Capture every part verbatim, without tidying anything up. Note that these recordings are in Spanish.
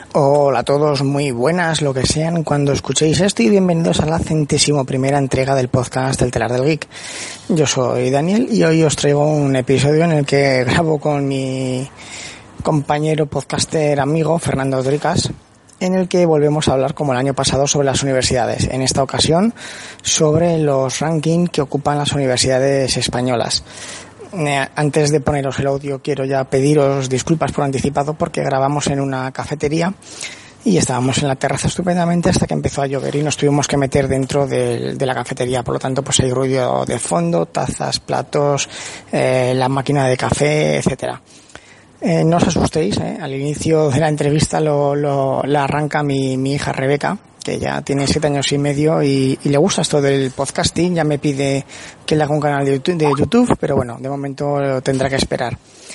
Hola a todos, muy buenas, lo que sean, cuando escuchéis esto y bienvenidos a la centésimo primera entrega del podcast El Telar del Geek. Yo soy Daniel y hoy os traigo un episodio en el que grabo con mi compañero podcaster amigo Fernando Tricas, en el que volvemos a hablar como el año pasado sobre las universidades, en esta ocasión sobre los rankings que ocupan las universidades españolas. Antes de poneros el audio quiero ya pediros disculpas por anticipado porque grabamos en una cafetería y estábamos en la terraza estupendamente hasta que empezó a llover y nos tuvimos que meter dentro de, de la cafetería, por lo tanto pues hay ruido de fondo, tazas, platos, eh, la máquina de café, etcétera. Eh, no os asustéis, eh, al inicio de la entrevista lo, lo, la arranca mi, mi hija Rebeca, que ya tiene siete años y medio y, y le gusta esto del podcasting, ya me pide que le haga un canal de YouTube, de YouTube pero bueno, de momento tendrá que esperar.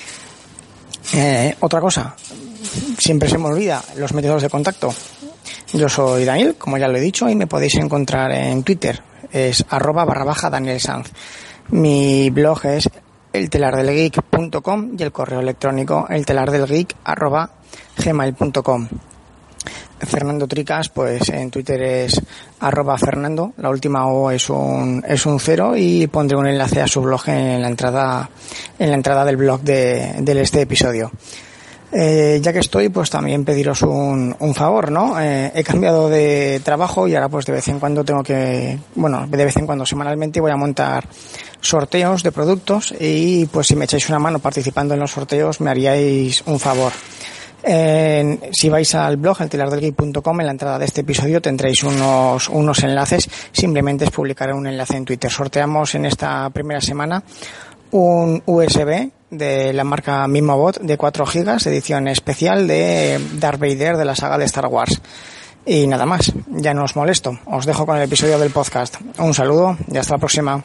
Eh, otra cosa, siempre se me olvida, los métodos de contacto. Yo soy Daniel, como ya lo he dicho, y me podéis encontrar en Twitter, es arroba barra baja Daniel Sanz. Mi blog es eltelardelgeek punto com y el correo electrónico eltelardelgeek arroba gmail punto com. Fernando Tricas, pues en Twitter es arroba Fernando, la última O es un es un cero y pondré un enlace a su blog en la entrada en la entrada del blog de, de este episodio. Eh, ya que estoy, pues también pediros un, un favor, ¿no? Eh, he cambiado de trabajo y ahora pues de vez en cuando tengo que, bueno, de vez en cuando semanalmente voy a montar sorteos de productos y pues si me echáis una mano participando en los sorteos me haríais un favor. Eh, si vais al blog eltelardelgeek punto com, en la entrada de este episodio tendréis unos unos enlaces, simplemente es publicar un enlace en Twitter. Sorteamos en esta primera semana un U S B de la marca Mimobot de cuatro gigas, edición especial de Darth Vader de la saga de Star Wars. Y nada más, ya no os molesto, os dejo con el episodio del podcast. Un saludo y hasta la próxima.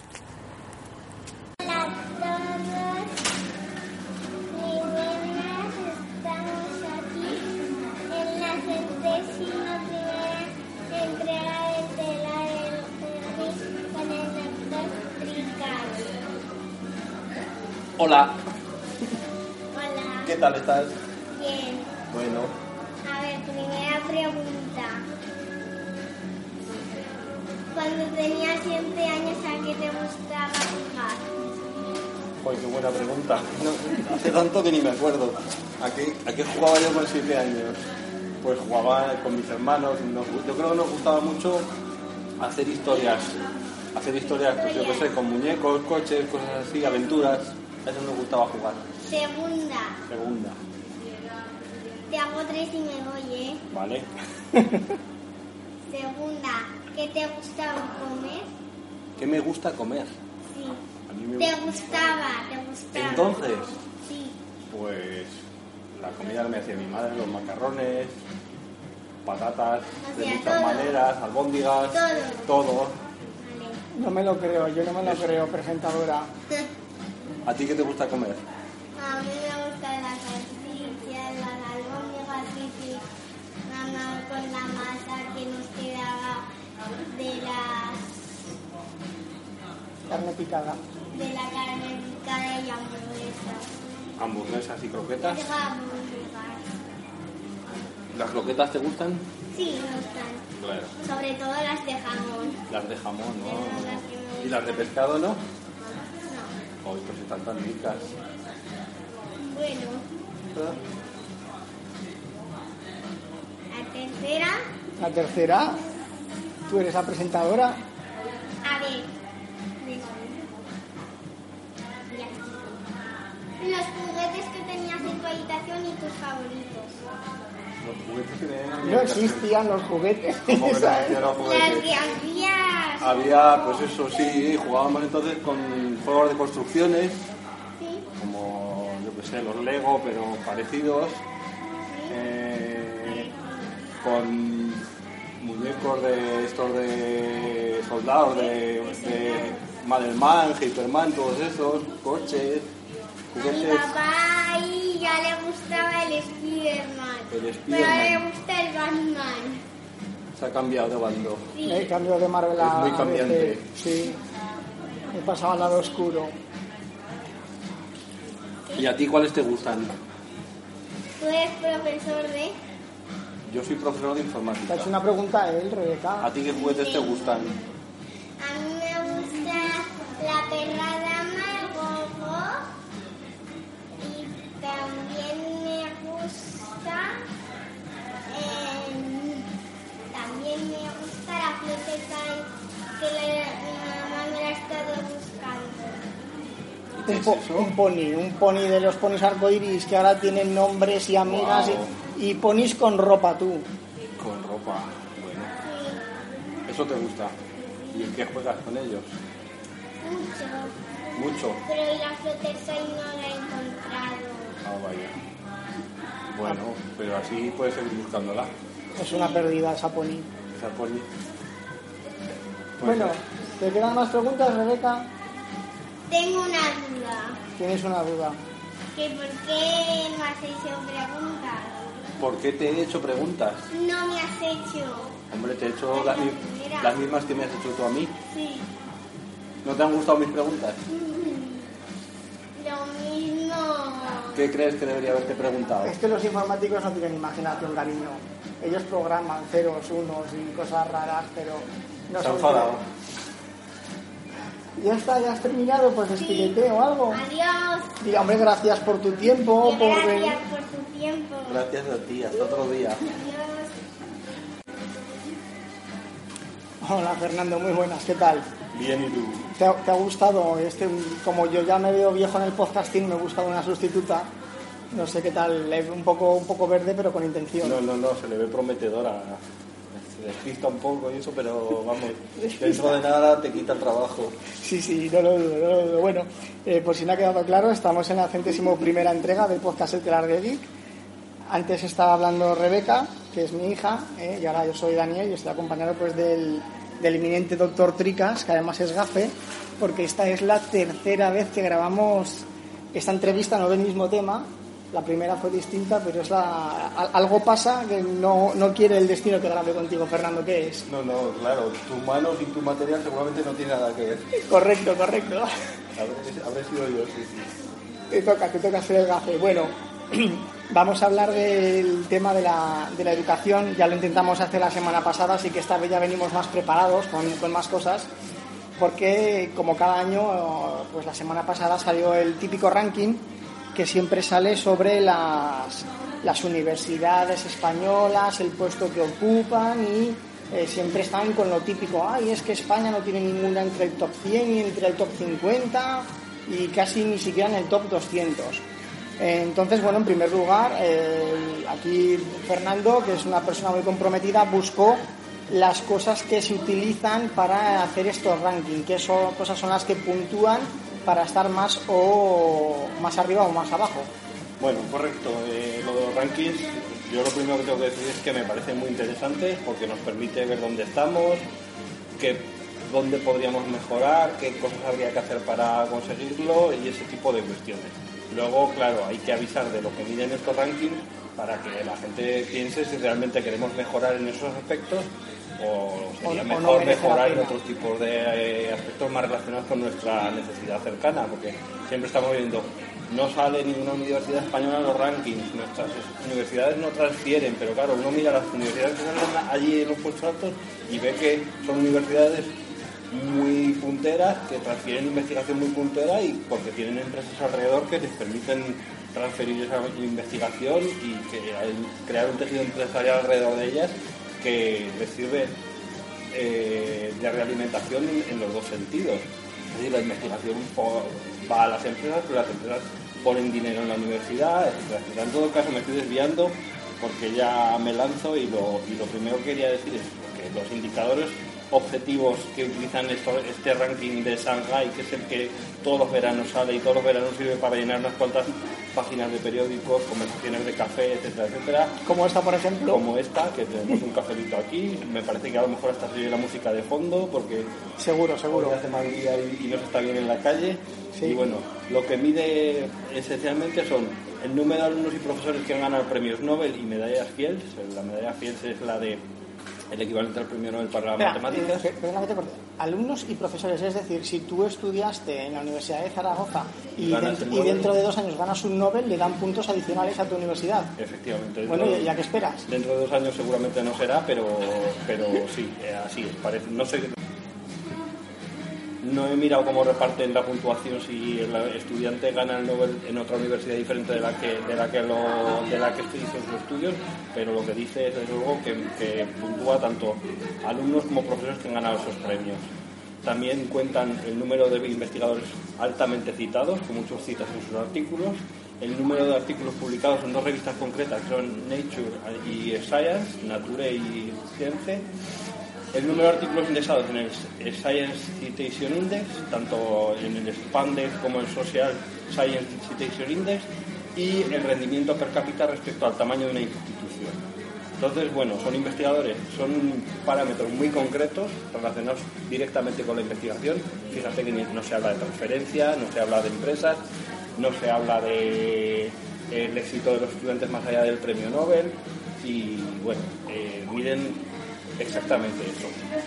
Hola. Hola. ¿Qué tal estás? Bien. Bueno. A ver, primera pregunta. Cuando tenías siete años, ¿a qué te gustaba jugar? Pues qué buena pregunta. No, hace tanto que ni me acuerdo. ¿A qué, ¿A qué jugaba yo con siete años? Pues jugaba con mis hermanos. Nos, yo creo que nos gustaba mucho hacer historias. Hacer historias, pues yo qué sé, con muñecos, coches, cosas así, aventuras. A eso nos gustaba jugar. Segunda. Segunda. Te hago tres y me voy, ¿eh? Vale. Segunda. ¿Qué te gustaba comer? ¿Qué me gusta comer? Sí. A mí me ¿Te gusta. gustaba? ¿Te gustaba? Entonces, Sí. pues la comida que me hacía mi madre, los macarrones, patatas de Hacía muchas todo. maneras, albóndigas, Todo. todo. Vale. No me lo creo, yo no me lo creo, presentadora. ¿A ti qué te gusta comer? A mí me gustan las salchichas, las albóndigas y mamá con la masa que nos quedaba de las Carne picada. de la carne picada y hamburguesas. Hamburguesas y croquetas. De hamburguesas. ¿Las croquetas te gustan? Sí, me gustan. Claro. Sobre todo las de jamón. Las de jamón, Esas las que me ¿no? gustan. ¿Y las de pescado no? No. Hoy pues están tan ricas. Bueno, la tercera, La tercera, tú eres la presentadora. a ver. Ya. Los juguetes que tenías en tu habitación y tus favoritos. Los juguetes que tenían en mi No habitación. existían los juguetes. ¿Cómo que no ¿sabes? existían los Las juguetes? que habías. Había, pues eso sí, jugábamos entonces con juegos de construcciones, Sí, como, yo qué sé, los Lego, pero parecidos, sí. eh, con muñecos de estos de soldados, de, de Madelman, Hyperman, todos esos, coches, A mi juguetes. papá ahí ya le gustaba el Spiderman. El Pero Spiderman. ahora le gusta el Batman. Se ha cambiado de bando. Sí. El cambio de Marvel a Es muy cambiante. D C, sí. Me pasaba al lado oscuro. ¿Y a ti cuáles te gustan? Tú eres profesor de... Yo soy profesor de Te informática. ha hecho una pregunta a él, Rebeca. ¿A ti qué juguetes te gustan? A mí me gusta la perra dama, el gogo, y también me gusta, eh, también me gusta la floteta que la, mi mamá me la ha estado buscando. ¿Qué Un, es po- eso? un pony, un pony de los ponis arcoiris que ahora tienen nombres y amigas Wow. y, y ponis con ropa, tú. Con ropa. Bueno, Sí, eso te gusta. ¿Y en qué juegas con ellos? mucho. Mucho. Pero la floteta y no la he encontrado. Ah, vaya. Bueno, pero así puedes seguir buscándola. Es una pérdida esa pony. Esa poli. Bueno, ¿te quedan más preguntas, Rebeca? Tengo una duda. Tienes una duda. ¿Que por qué no has hecho preguntas? ¿Por qué te he hecho preguntas? No me has hecho. Hombre, te he hecho las, mi- las mismas que me has hecho tú a mí. Sí. ¿No te han gustado mis preguntas? Lo mismo. ¿Qué crees que debería haberte preguntado? Es que los informáticos no tienen imaginación, cariño. Ellos programan ceros, unos y cosas raras, pero no Se ha son- enfadado. Ya está, ya has terminado, pues despídete o algo. Adiós. Y hombre, gracias por tu tiempo, Y por venir. gracias por tu tiempo. Gracias a ti, hasta otro día. Adiós. Hola Fernando, muy buenas, ¿qué tal? Bien, ¿y tú? ¿Te ha, te ha gustado? Este, como yo ya me veo viejo en el podcasting, me gusta una sustituta. No sé qué tal, es un poco, un poco verde, pero con intención. No, no, no, se le ve prometedora. Se despista un poco y eso, pero vamos, dentro de nada te quita el trabajo. Sí, sí, no lo dudo, no lo dudo. Bueno, eh, por si no ha quedado claro, estamos en la centésimo primera entrega del podcast El Telar del Geek. Antes estaba hablando Rebeca, que es mi hija, eh, y ahora yo soy Daniel y estoy acompañado pues del, del eminente doctor Tricas, que además es gafe, porque esta es la tercera vez que grabamos esta entrevista, no del mismo tema. La primera fue distinta, pero es la, al- algo pasa que no, no quiere el destino que grabe contigo, Fernando, ¿qué es? No, no, claro, tus manos y tu material seguramente no tiene nada que ver. Correcto, correcto. Habré, habré sido yo, sí, sí. Te toca, te toca ser el gafe. Bueno, vamos a hablar del tema de la, de la educación. Ya lo intentamos hacer la semana pasada, así que esta vez ya venimos más preparados con, con más cosas. Porque, como cada año, pues la semana pasada salió el típico ranking que siempre sale sobre las, las universidades españolas, el puesto que ocupan y eh, siempre están con lo típico. Ay, es que España no tiene ninguna entre el top cien y entre el top cincuenta y casi ni siquiera en el top doscientos. Entonces, bueno, en primer lugar, eh, aquí Fernando, que es una persona muy comprometida, buscó las cosas que se utilizan para hacer estos rankings, qué son, cosas son las que puntúan para estar más o más arriba o más abajo. Bueno, correcto. Eh, lo de los rankings, yo lo primero que tengo que decir es que me parece muy interesante porque nos permite ver dónde estamos, qué, dónde podríamos mejorar, qué cosas habría que hacer para conseguirlo y ese tipo de cuestiones. Luego, claro, hay que avisar de lo que miden estos rankings para que la gente piense si realmente queremos mejorar en esos aspectos o sería O- o no mejor merece la mejorar en pena. otros tipos de eh, aspectos más relacionados con nuestra necesidad cercana, porque siempre estamos viendo, no sale ninguna universidad española en los rankings, nuestras universidades no transfieren, pero claro, uno mira las universidades que salen allí en los puestos altos y ve que son universidades muy punteras, que transfieren investigación muy puntera y porque tienen empresas alrededor que les permiten transferir esa investigación y que hay- crear un tejido empresarial alrededor de ellas que les sirve eh, de realimentación en, en los dos sentidos. Es decir, la investigación po- va a las empresas, pero las empresas ponen dinero en la universidad, etcétera, etcétera. En todo caso me estoy desviando porque ya me lanzo y lo, y lo primero que quería decir es que los indicadores objetivos que utilizan esto, este ranking de Shanghai, que es el que todos los veranos sale y todos los veranos sirve para llenar unas cuantas páginas de periódicos, conversaciones de café, etcétera, etcétera, Como esta, por ejemplo. como esta, que tenemos un cafelito aquí. Me parece que a lo mejor hasta se oye la música de fondo porque Seguro, hoy seguro. hace mal día y, y no se está bien en la calle. Sí. Y bueno, lo que mide esencialmente son el número de alumnos y profesores que han ganado premios Nobel y medallas Fields. La medalla Fields es la de el equivalente al premio Nobel para las Espera, matemáticas. eh, perdona que te corte. alumnos y profesores, es decir, si tú estudiaste en la Universidad de Zaragoza y, Ganas dentro, el y Nobel. dentro de dos años ganas un Nobel, le dan puntos adicionales a tu universidad. Efectivamente. Bueno, dentro- ¿y a qué esperas? Dentro de dos años seguramente no será, pero, pero sí, eh, así es. Parece, no sé, no he mirado cómo reparten la puntuación si el estudiante gana el Nobel en otra universidad diferente de la que de la que lo, de la que hizo sus estudios, pero lo que dice es desde luego que, que puntúa tanto alumnos como profesores que han ganado esos premios. También cuentan el número de investigadores altamente citados, que muchos citas en sus artículos, el número de artículos publicados en dos revistas concretas, que son Nature y Science, Nature y Science, el número de artículos indexados en el Science Citation Index, tanto en el Expanded como en el Social Science Citation Index, y el rendimiento per cápita respecto al tamaño de una institución. Entonces, bueno, son investigadores, son parámetros muy concretos relacionados directamente con la investigación. Fíjate que no se habla de transferencia, no se habla de empresas, no se habla de el éxito de los estudiantes más allá del premio Nobel y, bueno, eh, miden exactamente eso.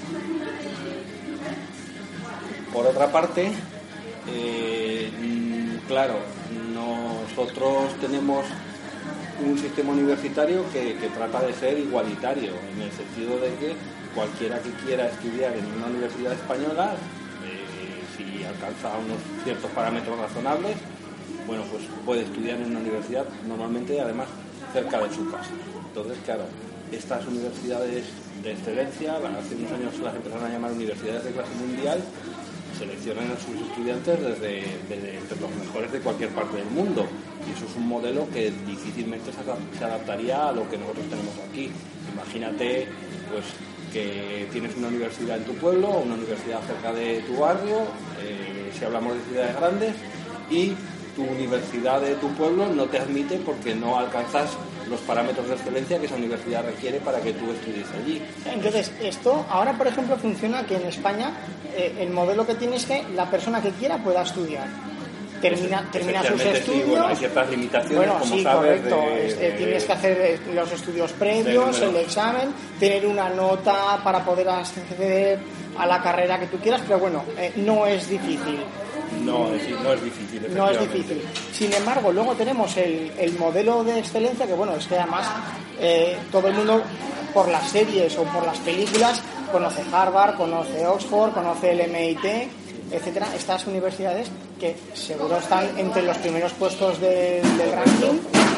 Por otra parte, eh, claro, nosotros tenemos un sistema universitario que, que trata de ser igualitario, en el sentido de que cualquiera que quiera estudiar en una universidad española, eh, si alcanza unos ciertos parámetros razonables, bueno, pues puede estudiar en una universidad normalmente, además, cerca de su casa. Entonces, claro, estas universidades de excelencia, hace unos años las empezaron a llamar universidades de clase mundial, seleccionan a sus estudiantes desde, desde entre los mejores de cualquier parte del mundo, y eso es un modelo que difícilmente se adaptaría a lo que nosotros tenemos aquí. Imagínate pues que tienes una universidad en tu pueblo o una universidad cerca de tu barrio, eh, si hablamos de ciudades grandes, y tu universidad de tu pueblo no te admite porque no alcanzas los parámetros de excelencia que esa universidad requiere para que tú estudies allí. Entonces, esto ahora, por ejemplo, funciona que en España eh, el modelo que tiene es que la persona que quiera pueda estudiar. Termina, termina sus estudios. Sí, bueno, hay ciertas limitaciones, bueno, como sí, sabes. correcto. De, Este, de, tienes que hacer eh, los estudios previos, el examen, tener una nota para poder acceder a la carrera que tú quieras, pero bueno, eh, no es difícil. No, es, no es difícil. No es difícil. Sin embargo, luego tenemos el, el modelo de excelencia, que bueno, es que además eh, todo el mundo, por las series o por las películas, conoce Harvard, conoce Oxford, conoce el M I T, etcétera. Estas universidades que seguro están entre los primeros puestos de, del ranking.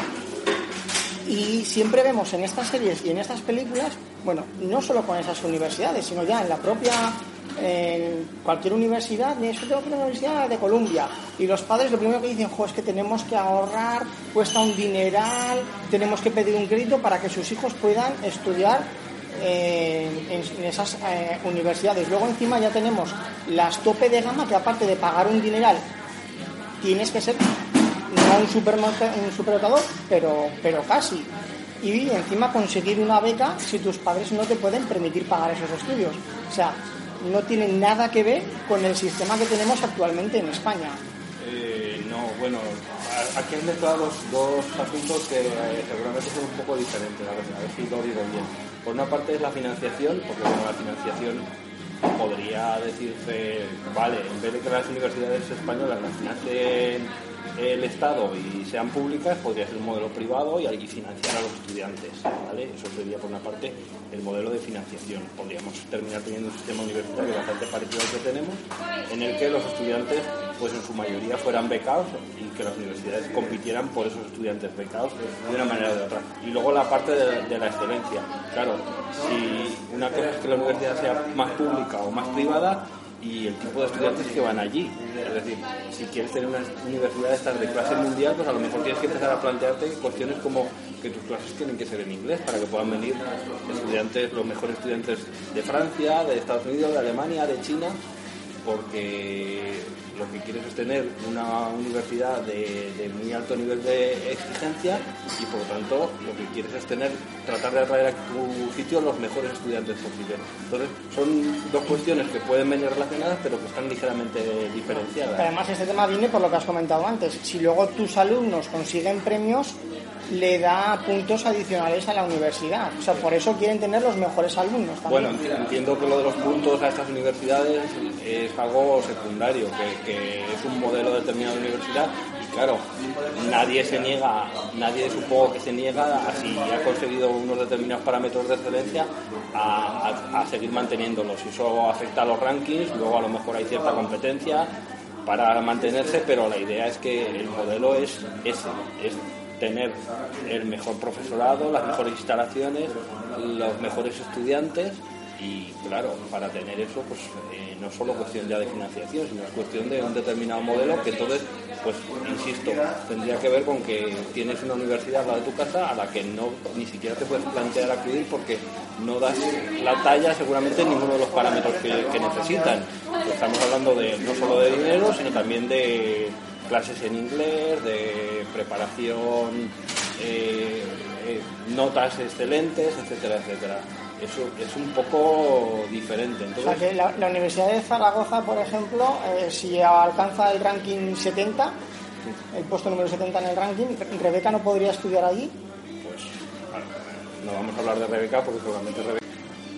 Y siempre vemos en estas series y en estas películas, bueno, no solo con esas universidades, sino ya en la propia, en cualquier universidad, de eso tengo que ir a la Universidad de Columbia, y los padres lo primero que dicen, jo, es que tenemos que ahorrar, cuesta un dineral, tenemos que pedir un crédito para que sus hijos puedan estudiar eh, en, en esas eh, universidades. Luego encima ya tenemos las tope de gama, que aparte de pagar un dineral, tienes que ser no un, un superdotado, pero, pero casi. Y encima conseguir una beca si tus padres no te pueden permitir pagar esos estudios. O sea, no tiene nada que ver con el sistema que tenemos actualmente en España. Eh, no, bueno, aquí has mezclado dos, dos asuntos que eh, seguramente son un poco diferentes, a ver, a ver si lo digo bien. Por una parte es la financiación, porque bueno, la financiación podría decirse, vale, en vez de que las universidades españolas las financien el Estado y sean públicas, podría ser un modelo privado y, y financiar a los estudiantes, ¿vale? Eso sería por una parte el modelo de financiación. Podríamos terminar teniendo un sistema universitario bastante parecido al que tenemos, en el que los estudiantes, pues en su mayoría fueran becados y que las universidades compitieran por esos estudiantes becados de una manera o de otra. Y luego la parte de, de la excelencia. Claro, si una cosa es que la universidad sea más pública o más privada, y el tipo de estudiantes que van allí. Es decir, si quieres tener una universidad de estas de clase mundial, pues a lo mejor tienes que empezar a plantearte cuestiones como que tus clases tienen que ser en inglés para que puedan venir estudiantes, los mejores estudiantes de Francia, de Estados Unidos, de Alemania, de China, porque lo que quieres es tener una universidad de, de muy alto nivel de exigencia y por lo tanto lo que quieres es tener, tratar de atraer a tu sitio los mejores estudiantes posibles. Entonces son dos cuestiones que pueden venir relacionadas pero que están ligeramente diferenciadas. Además este tema viene por lo que has comentado antes. Si luego tus alumnos consiguen premios, le da puntos adicionales a la universidad. O sea, por eso quieren tener los mejores alumnos también. Bueno, entiendo que lo de los puntos a estas universidades es algo secundario, que, que es un modelo determinado de universidad y claro, nadie se niega, nadie supongo que se niega a si ha conseguido unos determinados parámetros de excelencia a, a, a seguir manteniéndolos. Y eso afecta a los rankings, luego a lo mejor hay cierta competencia para mantenerse, pero la idea es que el modelo es ese, es tener el mejor profesorado, las mejores instalaciones, los mejores estudiantes y claro, para tener eso pues eh, no es solo cuestión ya de financiación, sino es cuestión de un determinado modelo que entonces, pues insisto, tendría que ver con que tienes una universidad al lado de tu casa a la que no ni siquiera te puedes plantear acudir porque no das la talla seguramente en ninguno de los parámetros que, que necesitan. Estamos hablando de no solo de dinero, sino también de clases en inglés, de preparación, eh, eh, notas excelentes, etcétera, etcétera. Eso es un poco diferente. Entonces, o sea que la, la Universidad de Zaragoza, por ejemplo, eh, si alcanza el ranking setenta, el puesto número setenta en el ranking, ¿Rebeca no podría estudiar allí? Pues no vamos a hablar de Rebeca porque seguramente Rebeca...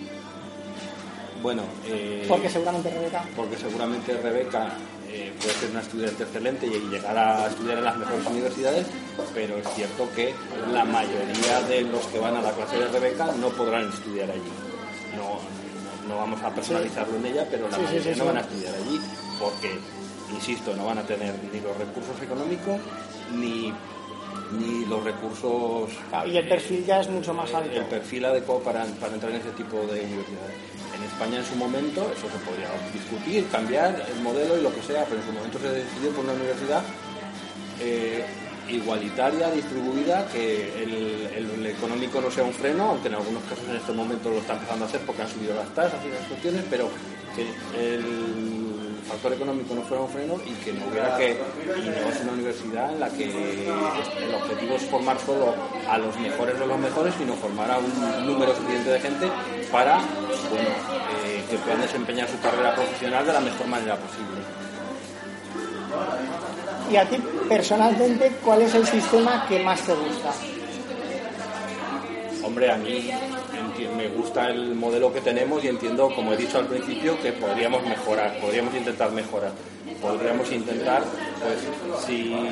Bueno, eh, porque seguramente Rebeca... Porque seguramente Rebeca eh, puede ser una estudiante excelente y llegar a estudiar en las mejores universidades, pero es cierto que la mayoría de los que van a la clase de Rebeca no podrán estudiar allí. No, no, no vamos a personalizarlo en ella, pero la sí, mayoría sí, sí, no sí. van a estudiar allí porque, insisto, no van a tener ni los recursos económicos ni... ni los recursos... Y el perfil ya es mucho más alto. El perfil adecuado para, para entrar en ese tipo de universidades. En España en su momento, eso se podría discutir, cambiar el modelo y lo que sea, pero en su momento se decidió por una universidad eh, igualitaria, distribuida, que el, el, el económico no sea un freno, aunque en algunos casos en este momento lo está empezando a hacer porque han subido las tasas y las cuestiones, pero que el factor económico no fuera un freno y que no hubiera que, y no es una universidad en la que el objetivo es formar solo a los mejores de los mejores, sino formar a un número suficiente de gente para, bueno, eh, que puedan desempeñar su carrera profesional de la mejor manera posible. Y a ti, personalmente, ¿cuál es el sistema que más te gusta? Hombre, a mí me gusta el modelo que tenemos y entiendo, como he dicho al principio, que podríamos mejorar, podríamos intentar mejorar. Podríamos intentar, pues,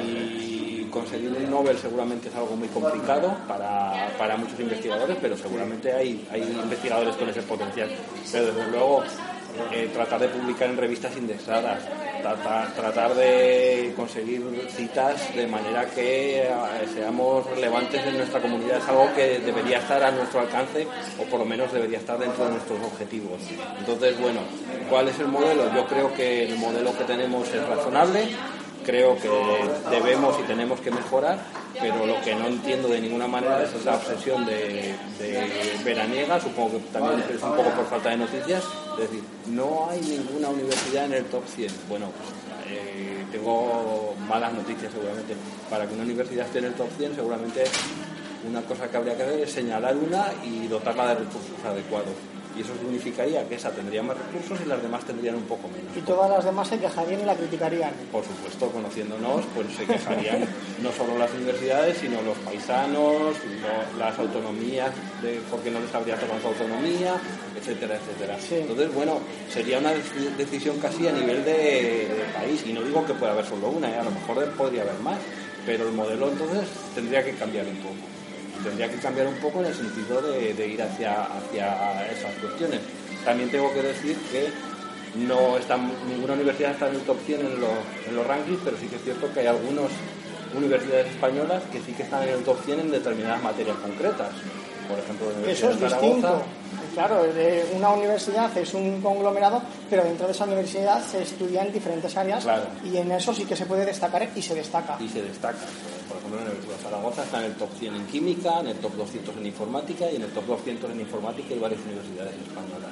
si conseguir un Nobel seguramente es algo muy complicado para, para muchos investigadores, pero seguramente hay, hay investigadores con ese potencial. Pero desde luego, eh, tratar de publicar en revistas indexadas, tratar, tratar de conseguir citas de manera que eh, seamos relevantes en nuestra comunidad es algo que debería estar a nuestro alcance o por lo menos debería estar dentro de nuestros objetivos. Entonces, bueno, ¿cuál es el modelo? Yo creo que el modelo que tenemos es razonable. Creo que debemos y tenemos que mejorar, pero lo que no entiendo de ninguna manera es esa obsesión de, de veraniega, supongo que también es un poco por falta de noticias, es decir, no hay ninguna universidad en el top cien. Bueno, eh, tengo malas noticias seguramente. Para que una universidad esté en el top cien, seguramente una cosa que habría que hacer es señalar una y dotarla de recursos adecuados. Y eso significaría que esa tendría más recursos y las demás tendrían un poco menos. Y todas las demás se quejarían y la criticarían. Por supuesto, conociéndonos, pues se quejarían no solo las universidades, sino los paisanos, lo, las autonomías, de, porque no les habría tomado su autonomía, etcétera, etcétera. Sí. Entonces, bueno, sería una decisión casi a nivel de, de país. Y no digo que pueda haber solo una, ¿eh? A lo mejor podría haber más, pero el modelo entonces tendría que cambiar un poco. Tendría que cambiar un poco en el sentido de, de ir hacia, hacia esas cuestiones. También tengo que decir que no está, ninguna universidad está en el top cien en los, en los rankings, pero sí que es cierto que hay algunas universidades españolas que sí que están en el top cien en determinadas materias concretas. Por ejemplo, la Universidad Eso es de Zaragoza. distinto. Claro, una universidad es un conglomerado, pero dentro de esa universidad se estudian diferentes áreas, claro, y en eso sí que se puede destacar y se destaca. Y se destaca. Por ejemplo, la Universidad de Zaragoza está en el top cien en química, en el top doscientos en informática y en el top doscientos en informática y varias universidades españolas.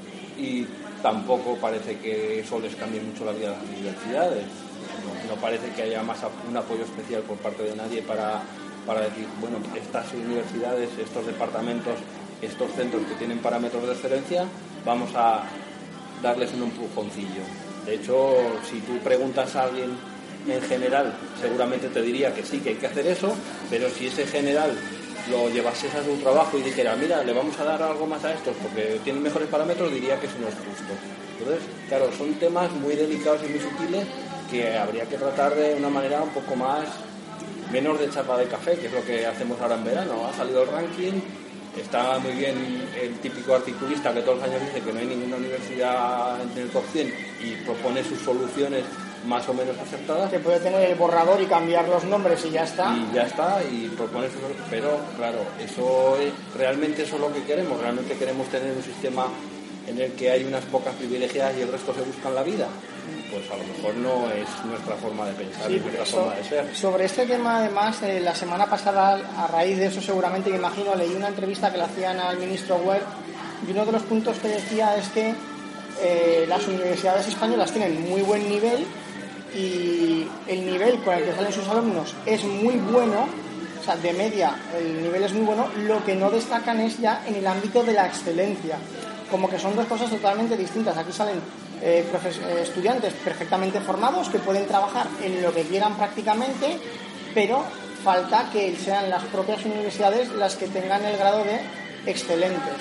Y tampoco parece que eso les cambie mucho la vida a las universidades. No, no parece que haya más un apoyo especial por parte de nadie para, para decir, bueno, estas universidades, estos departamentos, estos centros que tienen parámetros de excelencia, vamos a darles un empujoncillo. De hecho, si tú preguntas a alguien en general seguramente te diría que sí, que hay que hacer eso, pero si ese general lo llevases a su trabajo y dijera, mira, le vamos a dar algo más a estos porque tienen mejores parámetros, diría que eso no es justo. Entonces, claro, son temas muy delicados y muy sutiles que habría que tratar de una manera un poco más, menos de chapa de café, que es lo que hacemos ahora en verano. Ha salido el ranking, está muy bien el típico articulista que todos los años dice que no hay ninguna universidad en el top cien y propone sus soluciones más o menos aceptadas. Que puede tener el borrador y cambiar los nombres y ya está. Y ya está, y propone sus... Pero, claro, eso es, realmente eso es lo que queremos. Realmente queremos tener un sistema en el que hay unas pocas privilegiadas y el resto se buscan la vida. Pues a lo mejor no es nuestra forma de pensar, sí, es nuestra so, forma de ser. Sobre este tema, además, eh, la semana pasada, a raíz de eso seguramente, me imagino, leí una entrevista que le hacían al ministro Wert, y uno de los puntos que decía es que eh, las universidades españolas tienen muy buen nivel y el nivel con el que salen sus alumnos es muy bueno, o sea, de media el nivel es muy bueno, lo que no destacan es ya en el ámbito de la excelencia, como que son dos cosas totalmente distintas. Aquí salen eh, profes- eh, estudiantes perfectamente formados que pueden trabajar en lo que quieran prácticamente, pero falta que sean las propias universidades las que tengan el grado de excelentes.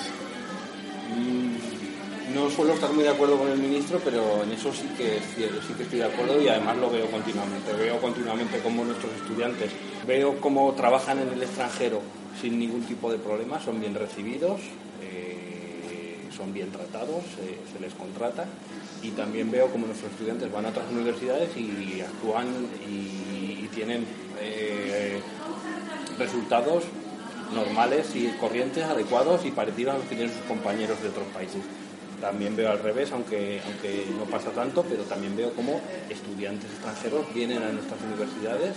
No suelo estar muy de acuerdo con el ministro, pero en eso sí que, sí que estoy de acuerdo y además lo veo continuamente. Veo continuamente cómo nuestros estudiantes, veo cómo trabajan en el extranjero sin ningún tipo de problema, son bien recibidos, eh, son bien tratados, eh, se les contrata, y también veo cómo nuestros estudiantes van a otras universidades y actúan y, y tienen eh, resultados normales y corrientes, adecuados y parecidos a los que tienen sus compañeros de otros países. También veo al revés, aunque, aunque no pasa tanto, pero también veo cómo estudiantes extranjeros vienen a nuestras universidades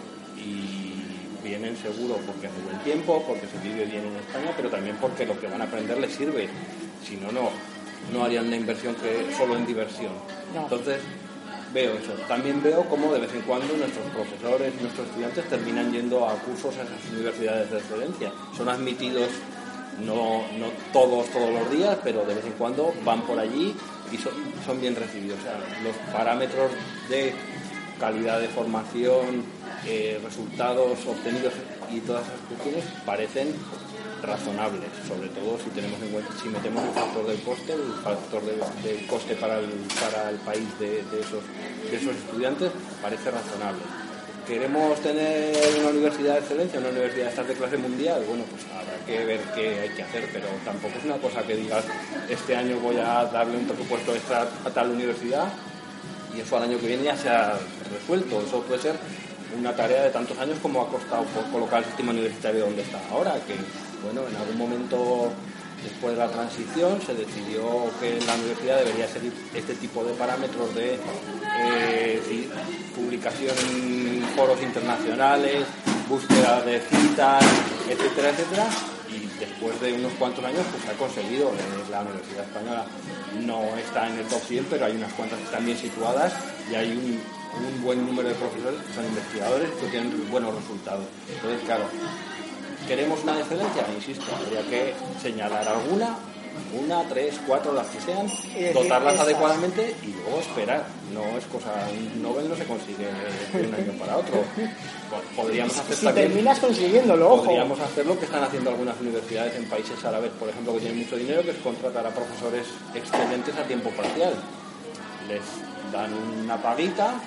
y vienen seguro porque hace buen tiempo, porque se vive bien en España, pero también porque lo que van a aprender les sirve. Si no, no, no harían una inversión que solo en diversión. No. Entonces, veo eso. También veo cómo de vez en cuando nuestros profesores, nuestros estudiantes terminan yendo a cursos a esas universidades de excelencia. Son admitidos No, no todos, todos los días, pero de vez en cuando van por allí y son, son bien recibidos. O sea, los parámetros de calidad de formación, eh, resultados obtenidos y todas esas cuestiones parecen razonables, sobre todo si tenemos en cuenta, si metemos el factor del coste, el factor del, del coste para el, para el país de, de, esos, de esos estudiantes, parece razonable. ¿Queremos tener una universidad de excelencia, una universidad de estas de clase mundial? Bueno, pues habrá que ver qué hay que hacer, pero tampoco es una cosa que digas, este año voy a darle un presupuesto extra a tal universidad y eso al año que viene ya se ha resuelto. Eso puede ser una tarea de tantos años como ha costado por colocar el sistema universitario donde está ahora, que, bueno, en algún momento después de la transición se decidió que la universidad debería seguir este tipo de parámetros de eh, publicación en foros internacionales, búsqueda de citas, etcétera, etcétera, y después de unos cuantos años pues se ha conseguido. Eh, la Universidad Española no está en el top cien, pero hay unas cuantas que están bien situadas y hay un, un buen número de profesores que son investigadores que tienen buenos resultados. Entonces, claro, ¿queremos una excelencia? Insisto, habría que señalar alguna, una, tres, cuatro, las que sean, dotarlas adecuadamente y luego esperar. No es cosa, un Nobel no se consigue de un año para otro. Podríamos hacer si también, terminas consiguiéndolo, ojo. Podríamos hacer lo que están haciendo algunas universidades en países árabes, por ejemplo, que tienen mucho dinero, que es contratar a profesores excelentes a tiempo parcial. Les dan una paguita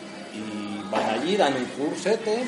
y van allí, dan un cursete,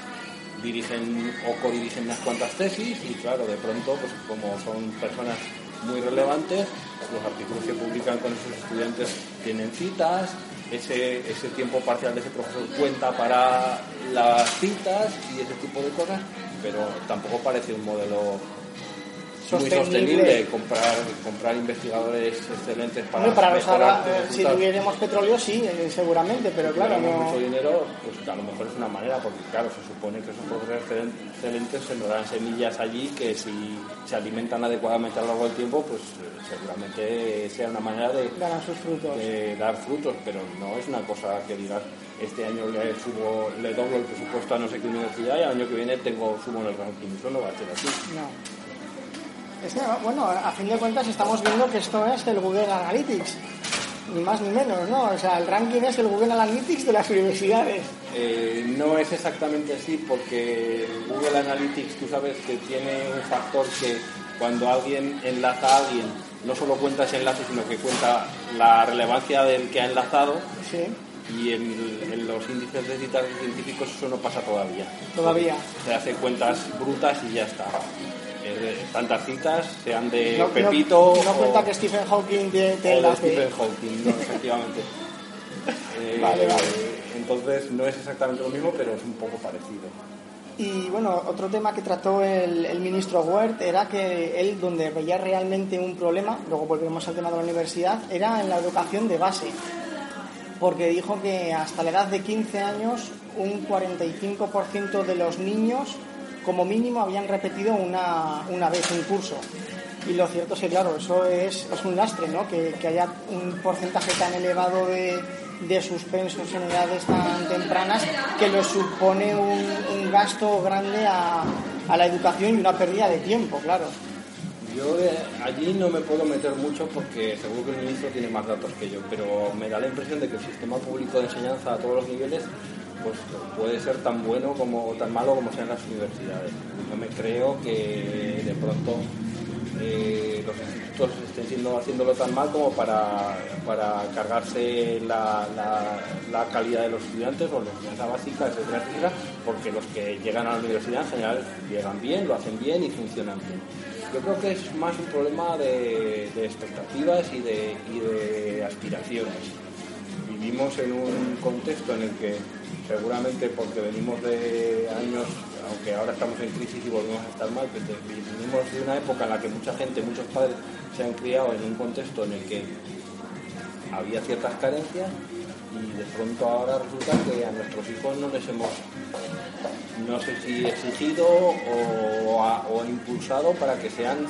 dirigen o codirigen unas cuantas tesis y claro, de pronto, pues como son personas muy relevantes, los artículos que publican con esos estudiantes tienen citas, ese, ese tiempo parcial de ese profesor cuenta para las citas y ese tipo de cosas, pero tampoco parece un modelo sostenible. Muy sostenible comprar comprar investigadores excelentes para bueno, para mejorar los ahora, si tuviéramos petróleo sí, eh, seguramente, pero claro, no mucho dinero, pues a lo mejor es una manera, porque claro, se supone que esos profesores excelentes se nos dan semillas allí que si se alimentan adecuadamente a lo largo del tiempo, pues eh, seguramente sea una manera de, sus frutos. de dar frutos, pero no es una cosa que digas, este año le subo, le doblo el presupuesto a no sé qué universidad y el año que viene tengo subo en el ranking. Eso no va a ser así. No. Es que, bueno, a fin de cuentas estamos viendo que esto es el Google Analytics. ni más ni menos, ¿no? O sea, el ranking es el Google Analytics de las universidades. Eh, no es exactamente así, porque Google Analytics, tú sabes que tiene un factor que cuando alguien enlaza a alguien, no solo cuenta ese enlace, sino que cuenta la relevancia del que ha enlazado. Sí. Y en, en los índices de citas científicos eso no pasa todavía. Todavía. Se hace cuentas brutas y ya está. Eh, tantas citas, sean de no, Pepito... No, no o, cuenta que Stephen Hawking te, te o de enlace. Stephen Hawking, no, efectivamente. eh, vale, vale. Entonces no es exactamente lo mismo, pero es un poco parecido. Y bueno, otro tema que trató el, el ministro Wert era que él, donde veía realmente un problema, luego volveremos al tema de la universidad, era en la educación de base. Porque dijo que hasta la edad de quince años un cuarenta y cinco por ciento de los niños como mínimo habían repetido una, una vez un curso. Y lo cierto es que, claro, eso es, es un lastre, ¿no? Que, que haya un porcentaje tan elevado de, de suspensos en edades tan tempranas que le supone un, un gasto grande a, a la educación y una pérdida de tiempo, claro. Yo de allí no me puedo meter mucho porque seguro que el ministro tiene más datos que yo, pero me da la impresión de que el sistema público de enseñanza a todos los niveles pues puede ser tan bueno como o tan malo como sean las universidades. No me creo que de pronto eh, los institutos estén siendo, haciéndolo tan mal como para, para cargarse la, la, la calidad de los estudiantes o la enseñanza básica, etcétera, etcétera, porque los que llegan a la universidad en general llegan bien, lo hacen bien y funcionan bien. Yo creo que es más un problema de, de expectativas y de, y de aspiraciones. Vivimos en un contexto en el que seguramente porque venimos de años, aunque ahora estamos en crisis y volvemos a estar mal, pero venimos de una época en la que mucha gente, muchos padres se han criado en un contexto en el que había ciertas carencias y de pronto ahora resulta que a nuestros hijos no les hemos, no sé si exigido o, a, o impulsado para que sean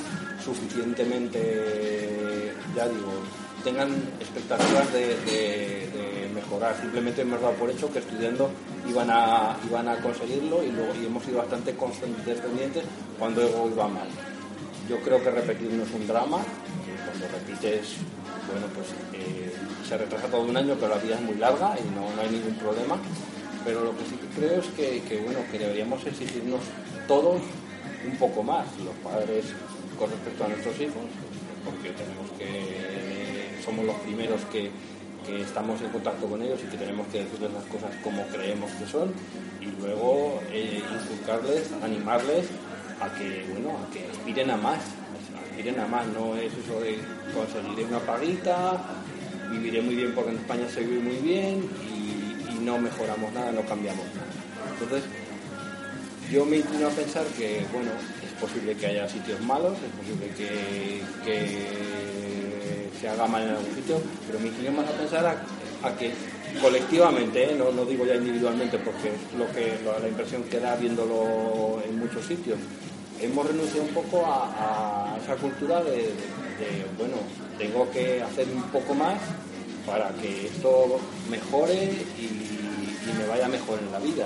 suficientemente, ya digo, tengan expectativas de, de, de mejorar. Simplemente hemos dado por hecho que estudiando iban a, iban a conseguirlo y, luego, y hemos sido bastante condescendientes cuando algo iba mal. Yo creo que repetir no es un drama, cuando repites, bueno, pues eh, se retrasa todo un año, pero la vida es muy larga y no, no hay ningún problema. Pero lo que sí que creo es que, que, bueno, que deberíamos exigirnos todos un poco más, los padres con respecto a nuestros hijos, porque tenemos que, somos los primeros que, que estamos en contacto con ellos y que tenemos que decirles las cosas como creemos que son, y luego eh, inculcarles, animarles a que, bueno, a que aspiren a más, aspiren a más, no es eso de conseguiré una paguita, viviré muy bien porque en España se vive muy bien y, y no mejoramos nada, no cambiamos nada. Entonces, yo me inclino a pensar que, bueno, es posible que haya sitios malos, es posible que, que se haga mal en algún sitio, pero me inclino más a pensar a, a que colectivamente, ¿eh? no, no digo ya individualmente porque es lo que, lo, la impresión que da viéndolo en muchos sitios, hemos renunciado un poco a, a esa cultura de, de, de, bueno, tengo que hacer un poco más para que esto mejore y, y me vaya mejor en la vida.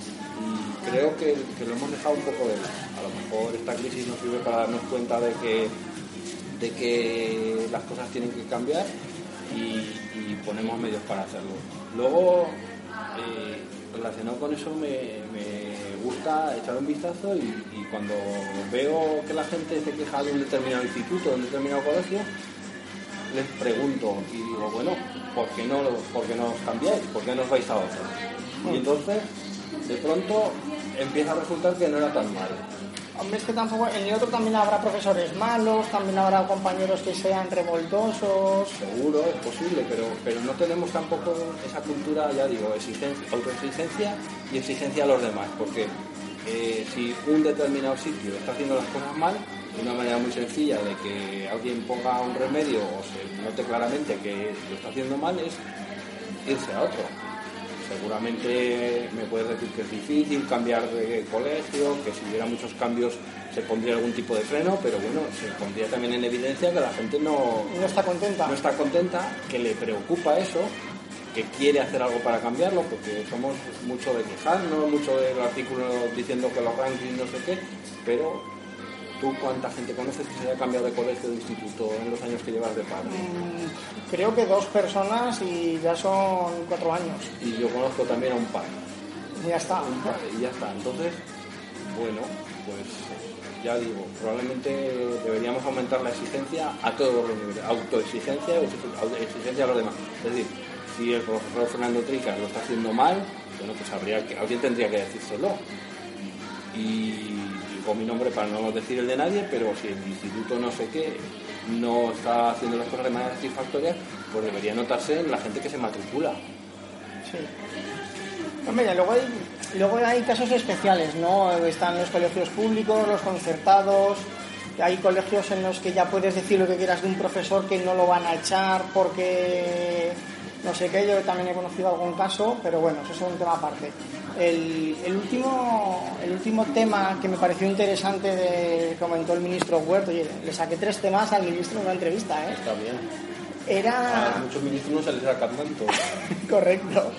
Y creo que, que lo hemos dejado un poco de lado. A lo mejor esta crisis nos sirve para darnos cuenta de que, de que las cosas tienen que cambiar y, y ponemos medios para hacerlo. Luego, eh, relacionado con eso, me, me gusta echar un vistazo y, y cuando veo que la gente se queja de un determinado instituto, de un determinado colegio, les pregunto y digo, bueno, ¿por qué no, por qué no os cambiáis? ¿Por qué no os vais a otro? Y entonces, de pronto, empieza a resultar que no era tan malo. Hombre, es que tampoco, en el otro también habrá profesores malos, también habrá compañeros que sean revoltosos. Seguro, es posible, pero, pero no tenemos tampoco esa cultura, ya digo, exigencia, autoexigencia y exigencia a los demás, porque eh, si un determinado sitio está haciendo las cosas mal, de una manera muy sencilla de que alguien ponga un remedio o se note claramente que lo está haciendo mal es irse a otro. Seguramente me puedes decir que es difícil cambiar de colegio, que si hubiera muchos cambios se pondría algún tipo de freno, pero bueno, se pondría también en evidencia que la gente no, no está contenta. No está contenta, que le preocupa eso, que quiere hacer algo para cambiarlo, porque somos mucho de quejarnos, mucho del artículo diciendo que los rankings no sé qué, pero ¿Tú cuánta gente conoces que se haya cambiado de colegio o de instituto en los años que llevas de padre? Mm, creo que dos personas y ya son cuatro años. Y yo conozco también a un par. Y ya está. Un par, y ya está. Entonces, bueno, pues ya digo, probablemente deberíamos aumentar la exigencia a todos los niveles. Autoexigencia o exigencia a los demás. Es decir, si el profesor Fernando Tricas lo está haciendo mal, bueno, pues habría que, alguien tendría que decírselo. Y con mi nombre para no decir el de nadie, pero si el instituto no sé qué no está haciendo las cosas de manera satisfactoria, pues debería notarse en la gente que se matricula. Sí. Pues mira, luego hay, luego hay casos especiales, ¿no? Están los colegios públicos, los concertados, hay colegios en los que ya puedes decir lo que quieras de un profesor que no lo van a echar porque no sé qué. Yo también he conocido algún caso, pero bueno, eso es un tema aparte. El, el, último, el último tema que me pareció interesante de, comentó el ministro Huerta, oye, le saqué tres temas al ministro en una entrevista, ¿eh? Está bien. Era... A muchos ministros no se les sacan tanto. Correcto.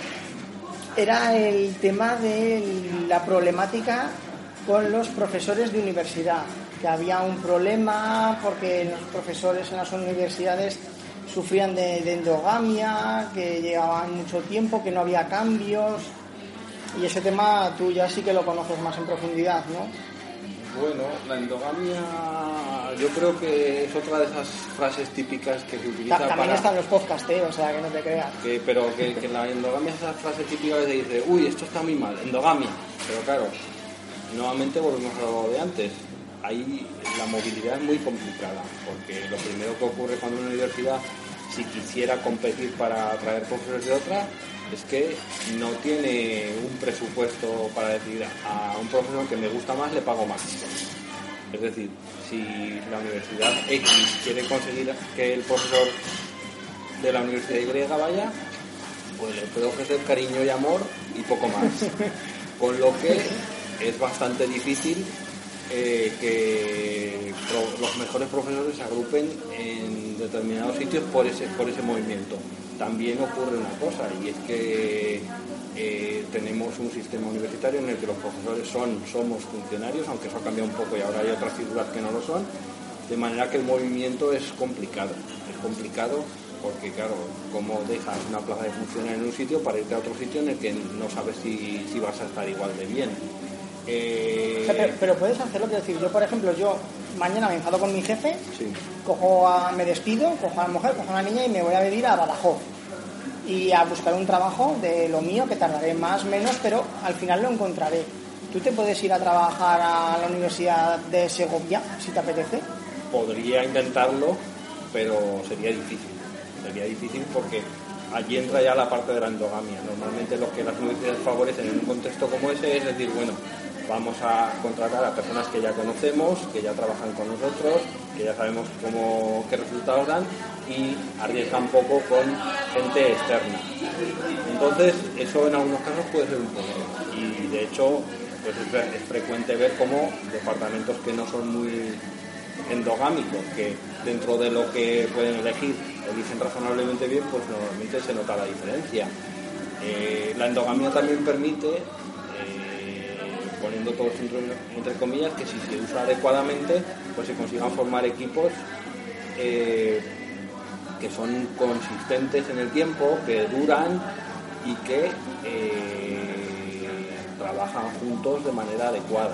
Era el tema de la problemática con los profesores de universidad, que había un problema porque los profesores en las universidades sufrían de, de endogamia, que llevaban mucho tiempo, que no había cambios. Y ese tema tú ya sí que lo conoces más en profundidad, ¿no? Bueno, la endogamia yo creo que es otra de esas frases típicas que se utiliza También para... están los podcasts, ¿eh? O sea, que no te creas. Que, pero que, que la endogamia es esa frase típica que se dice, uy, esto está muy mal, endogamia. Pero claro, nuevamente volvemos a lo de antes. Ahí la movilidad es muy complicada, porque lo primero que ocurre cuando una universidad, si quisiera competir para atraer profesores de otra, es que no tiene un presupuesto para decir a un profesor que me gusta más le pago más. Es decir, si la universidad X quiere conseguir que el profesor de la universidad Y vaya, pues le puede ofrecer cariño y amor y poco más. Con lo que es bastante difícil eh, que pro, los mejores profesores se agrupen en determinados sitios por ese, por ese movimiento. También ocurre una cosa, y es que eh, tenemos un sistema universitario en el que los profesores son, somos funcionarios, aunque eso ha cambiado un poco y ahora hay otras figuras que no lo son, de manera que el movimiento es complicado. Es complicado porque, claro, como dejas una plaza de funcionario en un sitio para irte a otro sitio en el que no sabes si, si vas a estar igual de bien. Eh... O sea, pero, pero puedes hacerlo, quiero decir, yo por ejemplo, yo mañana me enfado con mi jefe, sí. cojo a, me despido, cojo a la mujer, cojo a la niña y me voy a vivir a Badajoz y a buscar un trabajo de lo mío que tardaré más, menos, pero al final lo encontraré. ¿Tú te puedes ir a trabajar a la Universidad de Segovia si te apetece? Podría intentarlo, pero sería difícil. Sería difícil porque allí entra ya la parte de la endogamia. Normalmente lo que las universidades favorecen en un contexto como ese es decir, bueno, vamos a contratar a personas que ya conocemos, que ya trabajan con nosotros, que ya sabemos cómo, qué resultados dan, y arriesgan poco con gente externa. Entonces, eso en algunos casos puede ser un problema. Y de hecho, pues es, es frecuente ver cómo departamentos que no son muy endogámicos, que dentro de lo que pueden elegir eligen razonablemente bien, pues normalmente se nota la diferencia. Eh, la endogamia también permite, eh, poniendo todo entre, entre comillas, que si se usa adecuadamente, pues se consigan formar equipos eh, que son consistentes en el tiempo, que duran y que eh, trabajan juntos de manera adecuada.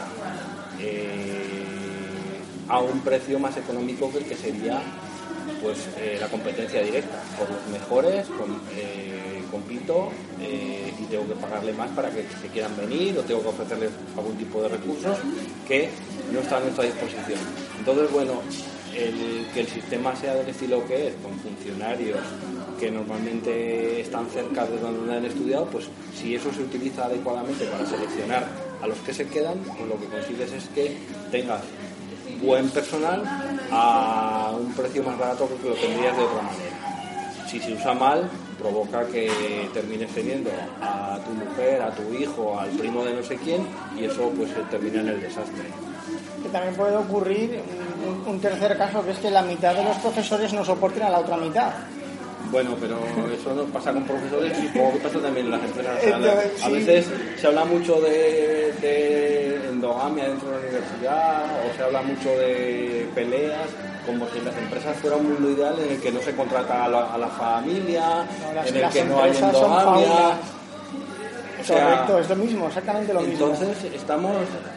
Eh, a un precio más económico que el que sería pues eh, la competencia directa. Por los mejores con, eh, compito eh, y tengo que pagarle más para que se quieran venir, o tengo que ofrecerles algún tipo de recursos que no están a nuestra disposición. Entonces, bueno, el, que el sistema sea del estilo que es, con funcionarios que normalmente están cerca de donde han estudiado, pues si eso se utiliza adecuadamente para seleccionar a los que se quedan, pues lo que consigues es que tengas buen personal a un precio más barato que lo que lo tendrías de otra manera. Si se usa mal, provoca que termines teniendo a tu mujer, a tu hijo, al primo de no sé quién, y eso pues termina en el desastre. Que también puede ocurrir un, un tercer caso, que es que la mitad de los profesores no soporten a la otra mitad. Bueno, pero eso nos pasa con profesores y supongo que pasa también en las empresas. O sea, Entonces, a sí. veces se habla mucho de, de endogamia dentro de la universidad o se habla mucho de peleas, como si en las empresas fuera un mundo ideal en el que no se contrata a la, a la familia, No, las, en el las que no hay empresas son endogamia. faunas. O sea, Correcto, es lo mismo, exactamente lo mismo. entonces estamos,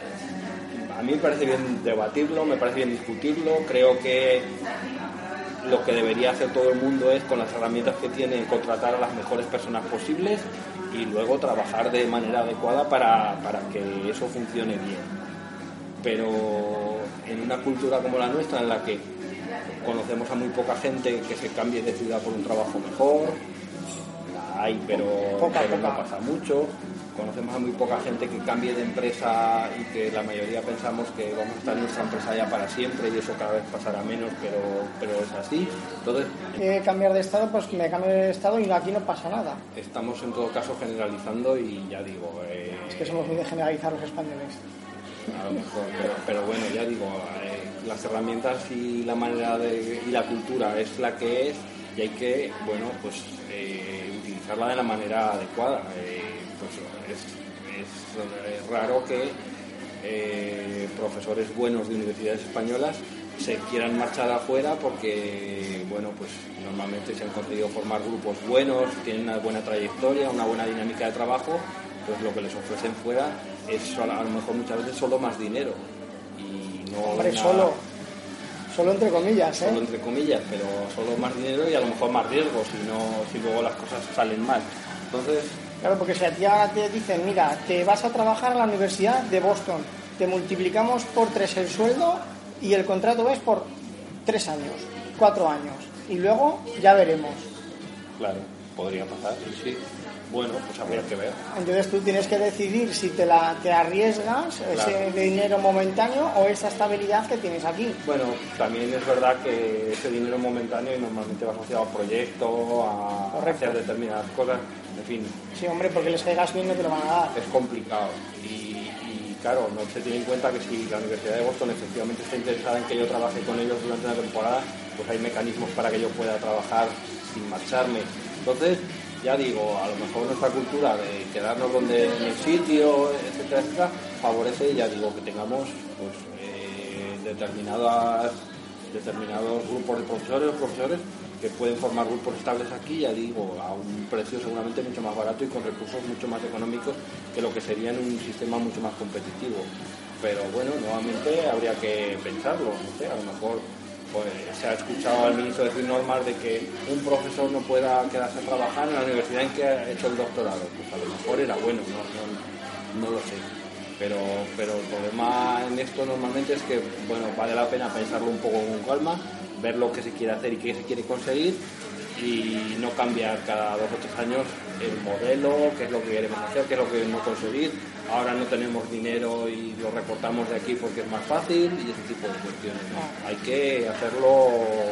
a mí me parece bien debatirlo, me parece bien discutirlo, creo que lo que debería hacer todo el mundo es, con las herramientas que tiene, contratar a las mejores personas posibles y luego trabajar de manera adecuada para, para que eso funcione bien. Pero en una cultura como la nuestra, en la que conocemos a muy poca gente que se cambie de ciudad por un trabajo mejor, la hay, pero, Poca, pero no poca. pasa mucho. Conocemos a muy poca gente que cambie de empresa y que la mayoría pensamos que vamos a estar en nuestra empresa ya para siempre y eso cada vez pasará menos, pero, pero es así. Entonces, Eh, cambiar de estado, pues me cambio de estado y aquí no pasa nada. estamos en todo caso generalizando y ya digo, eh, Es que somos muy de generalizar los españoles. a lo mejor, pero, pero bueno, ya digo, eh, las herramientas y la manera de, y la cultura es la que es y hay que, bueno, pues eh, utilizarla de la manera adecuada. Eh, pues es, es, es raro que eh, profesores buenos de universidades españolas se quieran marchar afuera porque, bueno, pues normalmente se han conseguido formar grupos buenos, tienen una buena trayectoria, una buena dinámica de trabajo, pues lo que les ofrecen fuera es a lo mejor muchas veces solo más dinero y no Hombre, una- solo, solo entre comillas, ¿eh? solo entre comillas, pero solo más dinero y a lo mejor más riesgos si no, si luego las cosas salen mal. Entonces, Claro, porque si a ti ahora te dicen, mira, te vas a trabajar a la Universidad de Boston, te multiplicamos por tres el sueldo y el contrato es por tres años, cuatro años, y luego ya veremos. claro, podría pasar, sí, sí. Bueno, pues habría que ver. Entonces tú tienes que decidir si te, la, te arriesgas ese dinero momentáneo o esa estabilidad que tienes aquí. Bueno, también es verdad que ese dinero momentáneo normalmente va asociado a proyectos, a Correcto. hacer determinadas cosas, en fin, Sí, hombre, porque les caigas bien no te lo van a dar. es complicado. Y, y, claro, no se tiene en cuenta que si la Universidad de Boston efectivamente está interesada en que yo trabaje con ellos durante una temporada, pues hay mecanismos para que yo pueda trabajar sin marcharme. Entonces, ya digo, a lo mejor nuestra cultura de quedarnos donde en el sitio, etcétera, etcétera, favorece, ya digo, que tengamos pues eh, determinadas determinados grupos de profesores o profesores que pueden formar grupos estables aquí, ya digo, a un precio seguramente mucho más barato y con recursos mucho más económicos que lo que sería en un sistema mucho más competitivo. Pero bueno, nuevamente habría que pensarlo, no sé, a lo mejor pues se ha escuchado al ministro decir normas de que un profesor no pueda quedarse a trabajar en la universidad en que ha hecho el doctorado. Pues a lo mejor era bueno, no, no, no lo sé. Pero, pero el problema en esto normalmente es que, bueno, vale la pena pensarlo un poco con calma, ver lo que se quiere hacer y qué se quiere conseguir y no cambiar cada dos o tres años el modelo, qué es lo que queremos hacer, qué es lo que queremos conseguir. Ahora no tenemos dinero y lo recortamos de aquí porque es más fácil y ese tipo de cuestiones, ¿no? Hay que hacerlo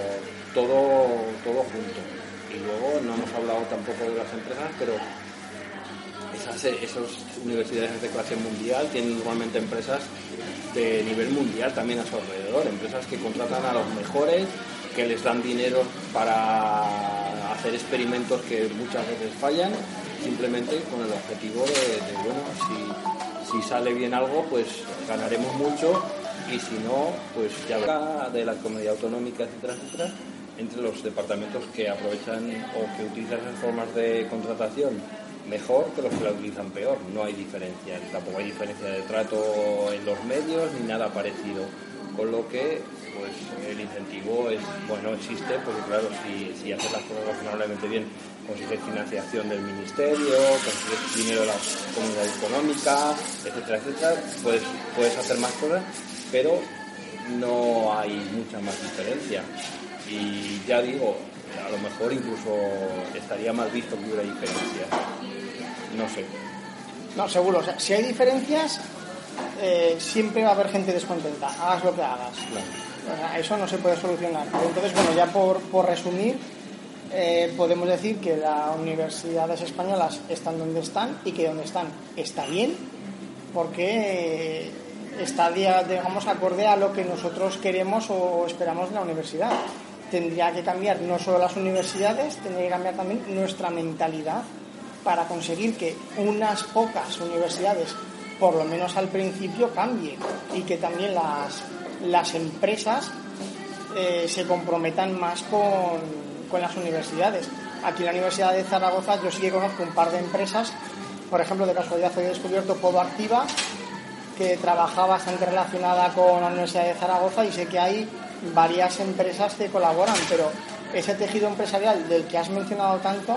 todo, todo junto. Y luego no hemos hablado tampoco de las empresas, pero esas, esas universidades de clase mundial tienen normalmente empresas de nivel mundial también a su alrededor, empresas que contratan a los mejores, que les dan dinero para hacer experimentos que muchas veces fallan, simplemente con el objetivo de, de bueno, si, si sale bien algo, pues ganaremos mucho y si no, pues ya verá de la comunidad autonómica, etcétera, etcétera, entre los departamentos que aprovechan o que utilizan esas formas de contratación mejor que los que la utilizan peor. No hay diferencia, tampoco hay diferencia de trato en los medios ni nada parecido, con lo que pues el incentivo es, bueno, existe porque claro, si, si haces las cosas razonablemente bien, consigues financiación del ministerio, consigues dinero de la comunidad económica, etcétera, etcétera, puedes, puedes hacer más cosas, pero no hay mucha más diferencia. Y ya digo, a lo mejor incluso estaría mal visto que hubiera diferencias. No sé. No, seguro. O sea, si hay diferencias, eh, siempre va a haber gente descontenta. Hagas lo que hagas. Claro. O sea, eso no se puede solucionar. Pero entonces, bueno, ya por, por resumir, eh, podemos decir que las universidades españolas están donde están y que donde están está bien, porque está, digamos, acorde a lo que nosotros queremos o esperamos de la universidad. tendría que cambiar no solo las universidades, tendría que cambiar también nuestra mentalidad para conseguir que unas pocas universidades, por lo menos al principio, cambien y que también las, las empresas eh, se comprometan más con, con las universidades. Aquí en la Universidad de Zaragoza yo sí que conozco un par de empresas, por ejemplo, de casualidad hoy he descubierto Podo Activa, que trabaja bastante relacionada con la Universidad de Zaragoza, y sé que hay varias empresas que colaboran, pero ese tejido empresarial del que has mencionado tanto,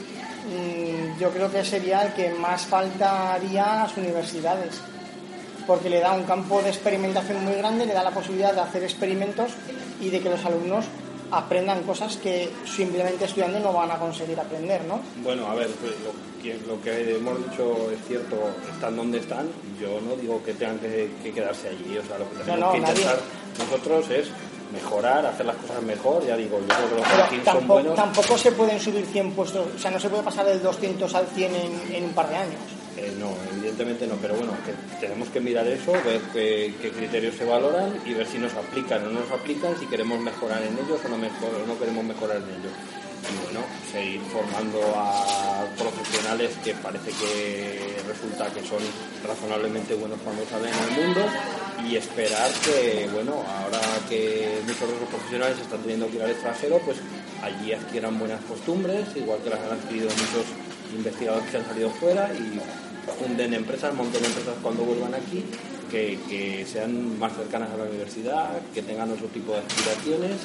yo creo que sería el que más falta haría a las universidades, porque le da un campo de experimentación muy grande, le da la posibilidad de hacer experimentos y de que los alumnos aprendan cosas que simplemente estudiando no van a conseguir aprender, ¿no? Bueno, a ver, lo que, lo que hemos dicho es cierto, están donde están. Yo no digo que tengan que, que quedarse allí, o sea, lo que tenemos no, no, que intentar nadie. nosotros es mejorar, hacer las cosas mejor. Ya digo, yo creo que los rankings son buenos. Tampoco se pueden subir cien puestos, o sea, no se puede pasar del doscientos al cien en, en un par de años. Eh, no, evidentemente no, pero bueno, que tenemos que mirar eso, ver qué, qué criterios se valoran y ver si nos aplican o no nos aplican, si queremos mejorar en ellos o no, mejor, o no queremos mejorar en ellos. Y bueno, seguir formando a profesionales que parece que resulta que son razonablemente buenos cuando salen al mundo, y esperar que, bueno, ahora que muchos de los profesionales están teniendo que ir al extranjero, pues allí adquieran buenas costumbres, igual que las han adquirido muchos investigadores que han salido fuera, y funden empresas, monten empresas cuando vuelvan aquí, que, que sean más cercanas a la universidad, que tengan otro tipo de aspiraciones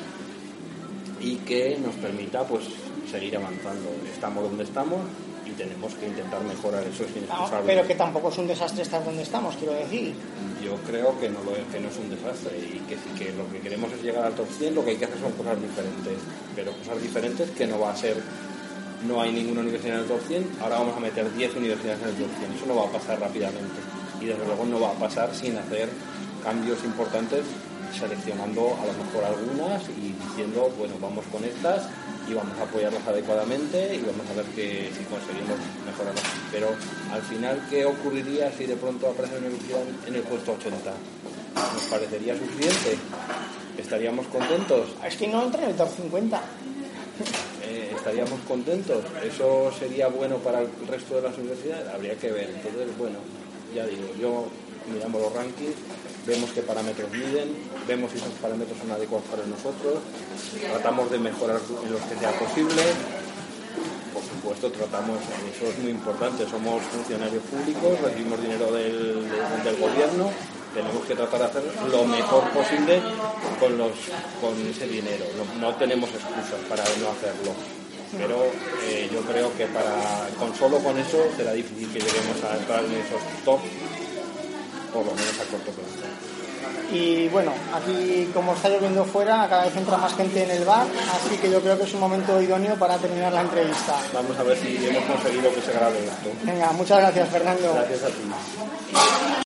y que nos permita pues seguir avanzando. Estamos donde estamos y tenemos que intentar mejorar, eso es inexcusable. No, pero que tampoco es un desastre estar donde estamos, quiero decir. Yo creo que no, lo es, que no es un desastre, y que sí que lo que queremos es llegar al top cien, lo que hay que hacer son cosas diferentes, pero cosas diferentes que no va a ser, no hay ninguna universidad en el top cien, ahora vamos a meter diez universidades en el top cien, eso no va a pasar rápidamente, y desde luego no va a pasar sin hacer cambios importantes, seleccionando a lo mejor algunas y diciendo, bueno, vamos con estas y vamos a apoyarlas adecuadamente y vamos a ver que si conseguimos mejorarlas. Pero al final, ¿qué ocurriría si de pronto aparece una universidad en el puesto ochenta? ¿Nos parecería suficiente? ¿Estaríamos contentos? Es que no entra en el top cincuenta. Eh, ¿Estaríamos contentos? ¿Eso sería bueno para el resto de las universidades? Habría que ver. Entonces, bueno, ya digo, yo miramos los rankings, vemos qué parámetros miden, vemos si esos parámetros son adecuados para nosotros, tratamos de mejorar en los que sea posible. Por supuesto, tratamos, eso es muy importante, somos funcionarios públicos, recibimos dinero del, del gobierno, tenemos que tratar de hacer lo mejor posible con, los, con ese dinero. No, no tenemos excusas para no hacerlo, pero eh, yo creo que para con solo con eso será difícil que lleguemos a entrar en esos top, por lo menos a corto plazo. Y bueno, aquí como está lloviendo fuera, cada vez entra más gente en el bar, así que yo creo que es un momento idóneo para terminar la entrevista. Vamos a ver si hemos conseguido que se grabe esto. Venga, muchas gracias, Fernando. Gracias a ti.